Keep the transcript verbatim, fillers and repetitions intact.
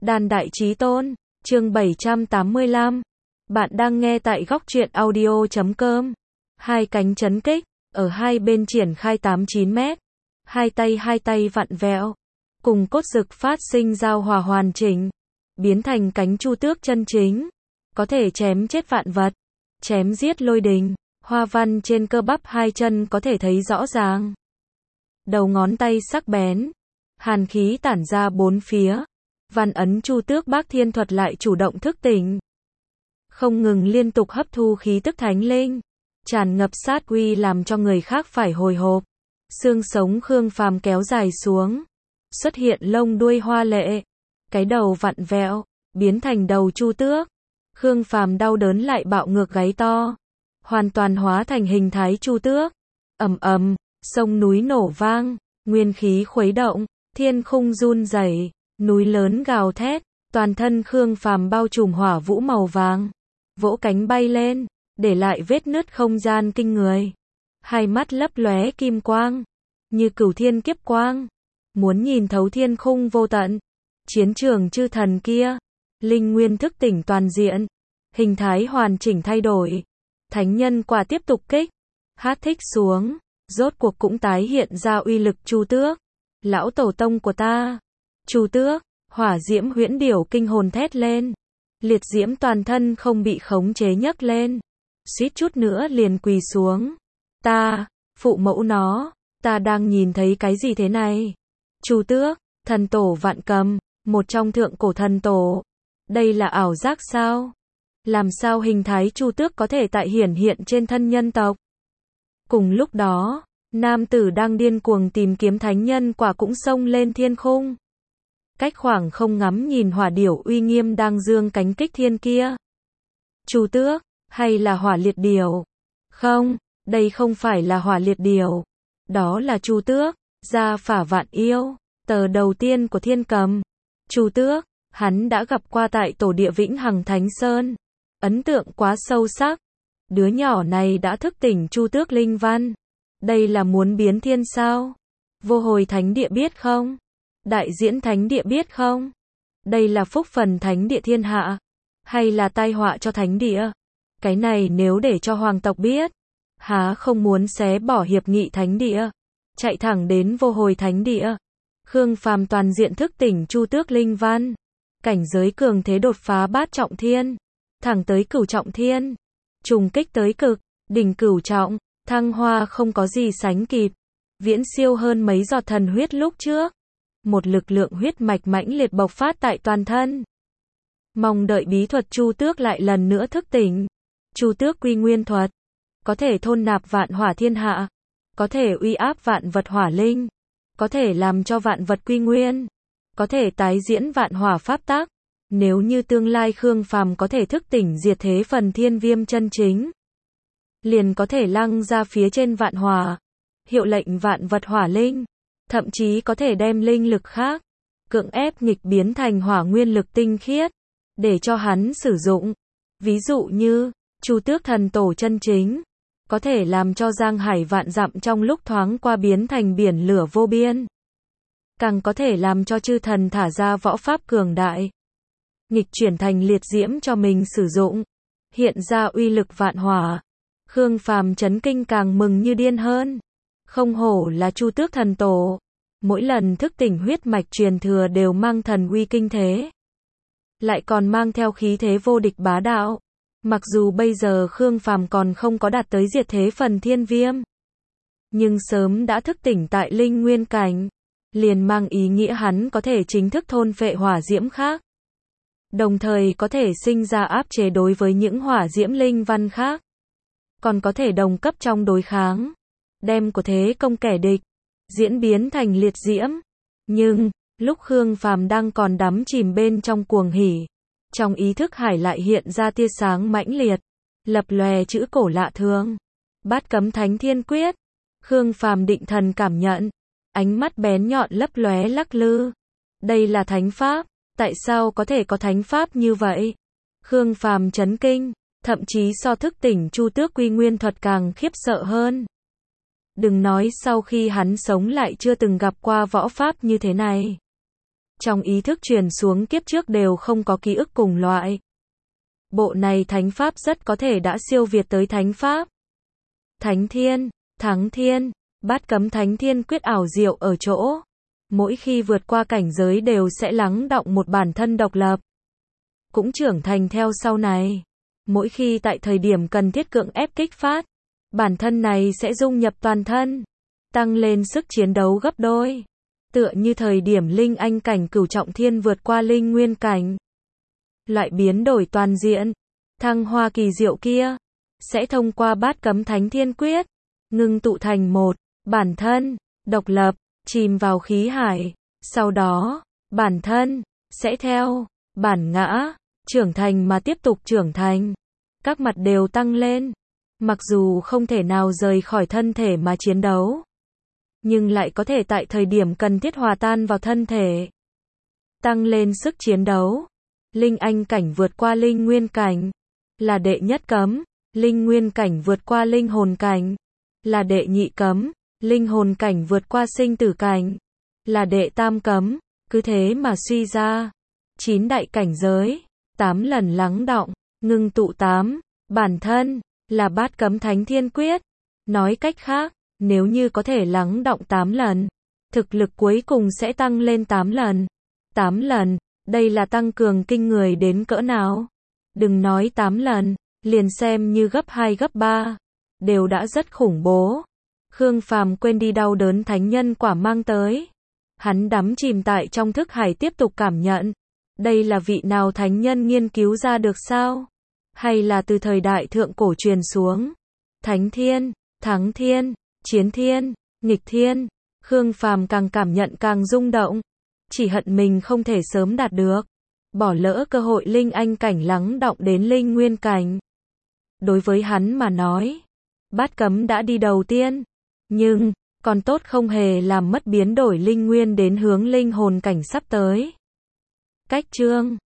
Đàn Đại Chí Tôn, chương bảy trăm tám mươi lăm. Bạn đang nghe tại góc truyện audio chấm com. Hai cánh chấn kích, ở hai bên triển khai tám chín mét. Hai tay hai tay vặn vẹo, cùng cốt dực phát sinh giao hòa hoàn chỉnh, biến thành cánh chu tước chân chính, có thể chém chết vạn vật, chém giết lôi đình. Hoa văn trên cơ bắp hai chân có thể thấy rõ ràng. Đầu ngón tay sắc bén, hàn khí tản ra bốn phía. Văn ấn chu tước bác thiên thuật lại chủ động thức tỉnh, không ngừng liên tục hấp thu khí tức thánh linh, tràn ngập sát uy làm cho người khác phải hồi hộp. Xương sống Khương Phàm kéo dài xuống, xuất hiện lông đuôi hoa lệ, cái đầu vặn vẹo, biến thành đầu chu tước. Khương Phàm đau đớn lại bạo ngược gáy to, hoàn toàn hóa thành hình thái chu tước. Ầm ầm, sông núi nổ vang, nguyên khí khuấy động, thiên khung run rẩy, núi lớn gào thét, toàn thân Khương Phàm bao trùm hỏa vũ màu vàng, vỗ cánh bay lên, để lại vết nứt không gian kinh người. Hai mắt lấp lóe kim quang, như cửu thiên kiếp quang, muốn nhìn thấu thiên khung vô tận. Chiến trường chư thần kia, linh nguyên thức tỉnh toàn diện, hình thái hoàn chỉnh thay đổi. Thánh nhân quả tiếp tục kích, hát thích xuống, rốt cuộc cũng tái hiện ra uy lực chu tước. Lão tổ tông của ta, chu tước, hỏa diễm huyễn điểu kinh hồn thét lên, liệt diễm toàn thân không bị khống chế nhấc lên, suýt chút nữa liền quỳ xuống. Ta, phụ mẫu nó, ta đang nhìn thấy cái gì thế này? Chu tước, thần tổ vạn cầm, một trong thượng cổ thần tổ. Đây là ảo giác sao? Làm sao hình thái chu tước có thể tại hiển hiện trên thân nhân tộc? Cùng lúc đó, nam tử đang điên cuồng tìm kiếm thánh nhân quả cũng xông lên thiên khung. Cách khoảng không ngắm nhìn hỏa điểu uy nghiêm đang dương cánh kích thiên kia. Chu tước, hay là hỏa liệt điểu? Không, đây không phải là hỏa liệt điểu. Đó là chu tước, gia phả vạn yêu, tờ đầu tiên của thiên cầm. Chu tước, hắn đã gặp qua tại tổ địa Vĩnh Hằng Thánh Sơn. Ấn tượng quá sâu sắc. Đứa nhỏ này đã thức tỉnh chu tước linh văn. Đây là muốn biến thiên sao? Vô hồi thánh địa biết không? Đại diễn thánh địa biết không? Đây là phúc phần thánh địa thiên hạ, hay là tai họa cho thánh địa? Cái này nếu để cho hoàng tộc biết, há không muốn xé bỏ hiệp nghị thánh địa, chạy thẳng đến vô hồi thánh địa. Khương Phàm toàn diện thức tỉnh chu tước linh văn, cảnh giới cường thế đột phá bát trọng thiên, thẳng tới cửu trọng thiên, trùng kích tới cực đỉnh cửu trọng, thăng hoa không có gì sánh kịp, viễn siêu hơn mấy giọt thần huyết lúc trước. Một lực lượng huyết mạch mãnh liệt bộc phát tại toàn thân. Mong đợi bí thuật chu tước lại lần nữa thức tỉnh. Chu tước quy nguyên thuật, có thể thôn nạp vạn hỏa thiên hạ, có thể uy áp vạn vật hỏa linh, có thể làm cho vạn vật quy nguyên, có thể tái diễn vạn hỏa pháp tắc. Nếu như tương lai Khương Phàm có thể thức tỉnh diệt thế phần thiên viêm chân chính, liền có thể lăng ra phía trên vạn hỏa, hiệu lệnh vạn vật hỏa linh, thậm chí có thể đem linh lực khác, cưỡng ép nghịch biến thành hỏa nguyên lực tinh khiết, để cho hắn sử dụng. Ví dụ như, chu tước thần tổ chân chính, có thể làm cho giang hải vạn dặm trong lúc thoáng qua biến thành biển lửa vô biên. Càng có thể làm cho chư thần thả ra võ pháp cường đại, nghịch chuyển thành liệt diễm cho mình sử dụng, hiện ra uy lực vạn hỏa. Khương Phàm chấn kinh càng mừng như điên hơn. Không hổ là chu tước thần tổ, mỗi lần thức tỉnh huyết mạch truyền thừa đều mang thần uy kinh thế, lại còn mang theo khí thế vô địch bá đạo. Mặc dù bây giờ Khương Phàm còn không có đạt tới diệt thế phần thiên viêm, nhưng sớm đã thức tỉnh tại linh nguyên cảnh, liền mang ý nghĩa hắn có thể chính thức thôn phệ hỏa diễm khác, đồng thời có thể sinh ra áp chế đối với những hỏa diễm linh văn khác, còn có thể đồng cấp trong đối kháng, đem của thế công kẻ địch, diễn biến thành liệt diễm. Nhưng, lúc Khương Phàm đang còn đắm chìm bên trong cuồng hỉ, trong ý thức hải lại hiện ra tia sáng mãnh liệt, lập lòe chữ cổ lạ thường. Bát cấm thánh thiên quyết. Khương Phàm định thần cảm nhận, ánh mắt bén nhọn lấp lóe lắc lư. Đây là thánh pháp, tại sao có thể có thánh pháp như vậy? Khương Phàm chấn kinh, thậm chí so thức tỉnh chu tước quy nguyên thuật càng khiếp sợ hơn. Đừng nói sau khi hắn sống lại chưa từng gặp qua võ pháp như thế này. trong ý thức truyền xuống kiếp trước đều không có ký ức cùng loại. Bộ này thánh pháp rất có thể đã siêu việt tới thánh pháp. Thánh thiên, thắng thiên, bát cấm thánh thiên quyết ảo diệu ở chỗ. Mỗi khi vượt qua cảnh giới đều sẽ lắng đọng một bản thân độc lập. Cũng trưởng thành theo sau này. Mỗi khi tại thời điểm cần thiết cưỡng ép kích phát, bản thân này sẽ dung nhập toàn thân, tăng lên sức chiến đấu gấp đôi. Tựa như thời điểm linh anh cảnh cửu trọng thiên vượt qua linh nguyên cảnh. Loại biến đổi toàn diện, thăng hoa kỳ diệu kia, sẽ thông qua bát cấm thánh thiên quyết, ngưng tụ thành một, bản thân, độc lập, chìm vào khí hải. Sau đó, bản thân, sẽ theo, bản ngã, trưởng thành mà tiếp tục trưởng thành. Các mặt đều tăng lên. Mặc dù không thể nào rời khỏi thân thể mà chiến đấu, nhưng lại có thể tại thời điểm cần thiết hòa tan vào thân thể. Tăng lên sức chiến đấu. Linh anh cảnh vượt qua linh nguyên cảnh, là đệ nhất cấm. Linh nguyên cảnh vượt qua linh hồn cảnh, là đệ nhị cấm. Linh hồn cảnh vượt qua sinh tử cảnh, là đệ tam cấm. Cứ thế mà suy ra. Chín đại cảnh giới, tám lần lắng đọng, ngưng tụ tám, bản thân, là bát cấm thánh thiên quyết. Nói cách khác, nếu như có thể lắng đọng tám lần, thực lực cuối cùng sẽ tăng lên tám lần. tám lần, đây là tăng cường kinh người đến cỡ nào? Đừng nói tám lần, liền xem như gấp hai gấp ba, đều đã rất khủng bố. Khương Phàm quên đi đau đớn thánh nhân quả mang tới. Hắn đắm chìm tại trong thức hải tiếp tục cảm nhận. Đây là vị nào thánh nhân nghiên cứu ra được sao? Hay là từ thời đại thượng cổ truyền xuống? Thánh thiên, thắng thiên, chiến thiên, nghịch thiên. Khương Phàm càng cảm nhận càng rung động. Chỉ hận mình không thể sớm đạt được. Bỏ lỡ cơ hội linh anh cảnh lắng đọng đến linh nguyên cảnh. Đối với hắn mà nói, bát cấm đã đi đầu tiên. Nhưng, còn tốt không hề làm mất biến đổi linh nguyên đến hướng linh hồn cảnh sắp tới. Cách chương